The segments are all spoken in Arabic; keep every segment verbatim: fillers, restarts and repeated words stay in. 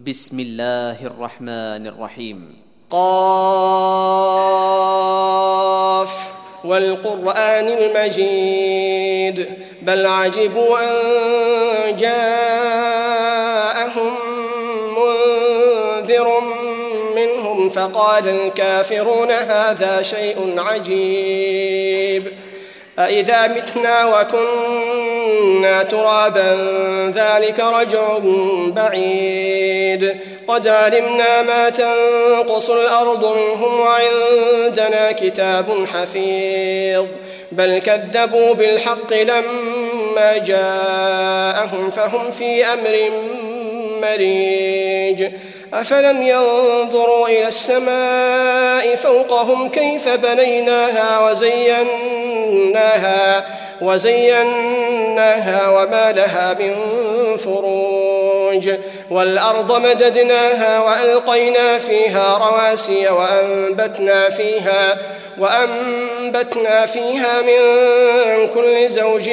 بسم الله الرحمن الرحيم. قاف والقرآن المجيد بل عجبوا أن جاءهم منذر منهم فقال الكافرون هذا شيء عجيب أإذا متنا وكنا ترابا ذلك رجع بعيد قد علمنا ما تنقص الأرض منهم وعندنا كتاب حفيظ بل كذبوا بالحق لما جاءهم فهم في أمر مريج أفلم ينظروا إلى السماء فوقهم كيف بنيناها وزيناها وزيناها وما لها من فروج والأرض مددناها وألقينا فيها رواسي وأنبتنا فيها وأنبتنا فيها من كل زوج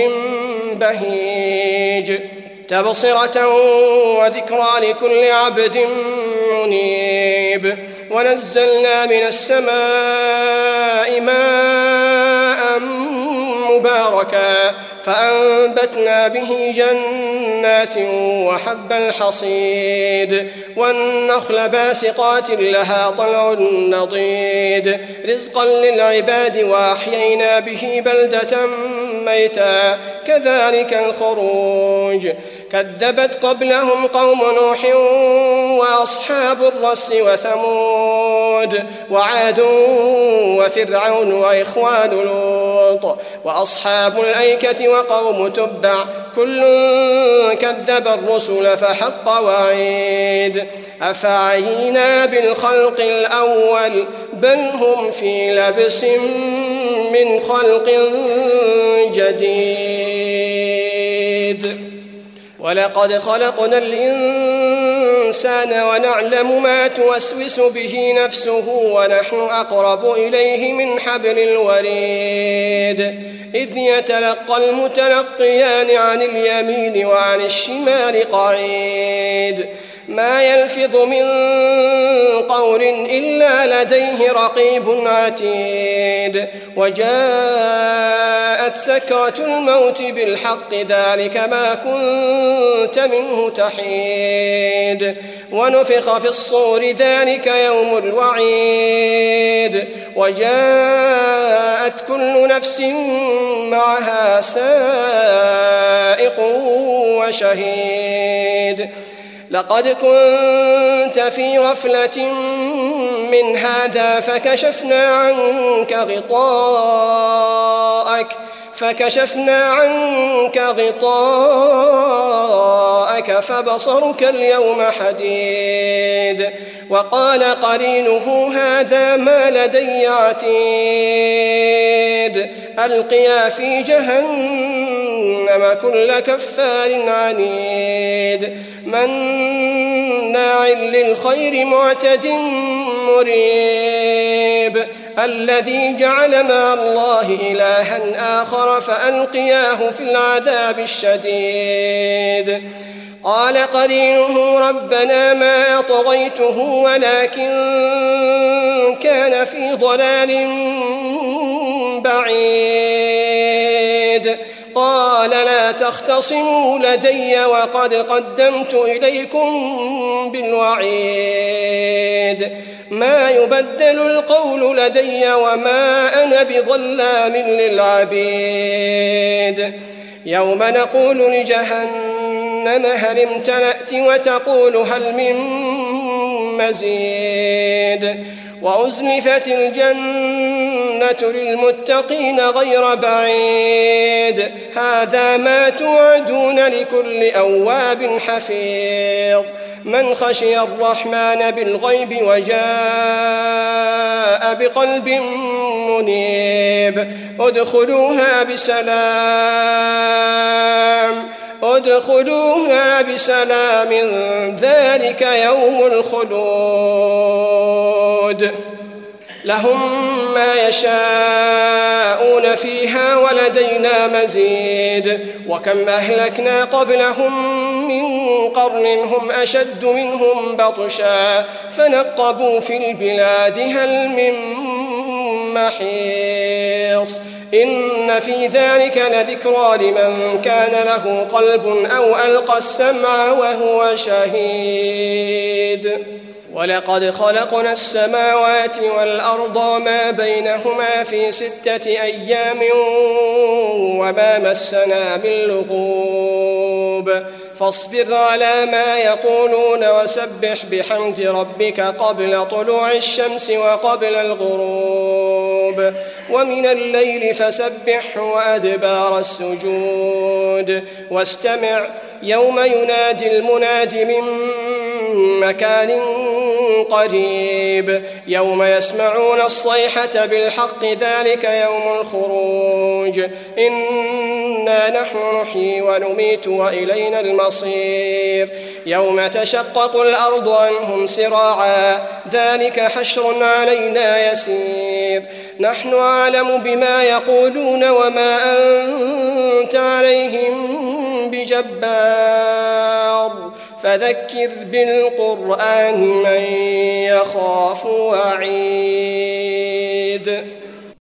بهيج تبصرة وذكرى لكل عبد منيب ونزلنا من السماء ماء مباركا فأنبتنا به جنات وحب الحصيد والنخل باسقات لها طلع نضيد رزقا للعباد وأحيينا به بلدة ميتا كذلك الخروج كذبت قبلهم قوم نوح وأصحاب الرس وثمود وعاد وفرعون وإخوان لوط وأصحاب الأيكة وقوم تبع كل كذب الرسل فحق وعيد أفعينا بالخلق الأول بل هم في لبس من خلق جديد ولقد خلقنا الإنسان ونعلم ما توسوس به نفسه ونحن أقرب إليه من حبل الوريد إذ يتلقى المتلقيان عن اليمين وعن الشمال قعيد ما يلفظ من قول إلا لديه رقيب عتيد وجاءت سكرة الموت بالحق ذلك ما كنت منه تحيد ونفخ في الصور ذلك يوم الوعيد وجاءت كل نفس معها سائق وشهيد لقد كنت في غفلة من هذا فكشفنا عنك غطاءك فكشفنا عنك غطاءك فبصرك اليوم حديد وقال قرينه هذا ما لدي عتيد ألقيا في جهنم كل كفار عنيد مناع للخير معتد مريب الذي جعل مع الله إلها آخر فألقياه في العذاب الشديد قال قرينه ربنا ما أطغيته ولكن كان في ضلال بعيد قال لا تختصموا لدي وقد قدمت إليكم بالوعيد ما يبدل القول لدي وما أنا بظلام للعبيد يوم نقول لجهنم هل امتلأت وتقول هل من مزيد وأزلفت الجنة للمتقين غير بعيد هذا ما توعدون لكل أواب حفيظ من خشي الرحمن بالغيب وجاء بقلب منيب ادخلوها بسلام ادخلوها بسلام ذلك يوم الخلود لهم ما يشاءون فيها ولدينا مزيد وكم أهلكنا قبلهم من قرن هم أشد منهم بطشا فنقبوا في البلاد هل من محيص إن في ذلك لذكرى لمن كان له قلب أو ألقى السمع وهو شهيد ولقد خلقنا السماوات والأرض وما بينهما في ستة أيام وما مسنا من لغوب فاصبر على ما يقولون وسبح بحمد ربك قبل طلوع الشمس وقبل الغروب ومن الليل فسبح وأدبار السجود واستمع يوم ينادي المناد من مكان قريب يوم يسمعون الصيحة بالحق ذلك يوم الخروج إنا نحن نحيي ونميت وإلينا المصير يوم تشقق الأرض عنهم سراعا ذلك حشر علينا يسير نحن أعلم بما يقولون وما أنت عليهم بجبار فذكر بالقرآن من يخاف وعيد.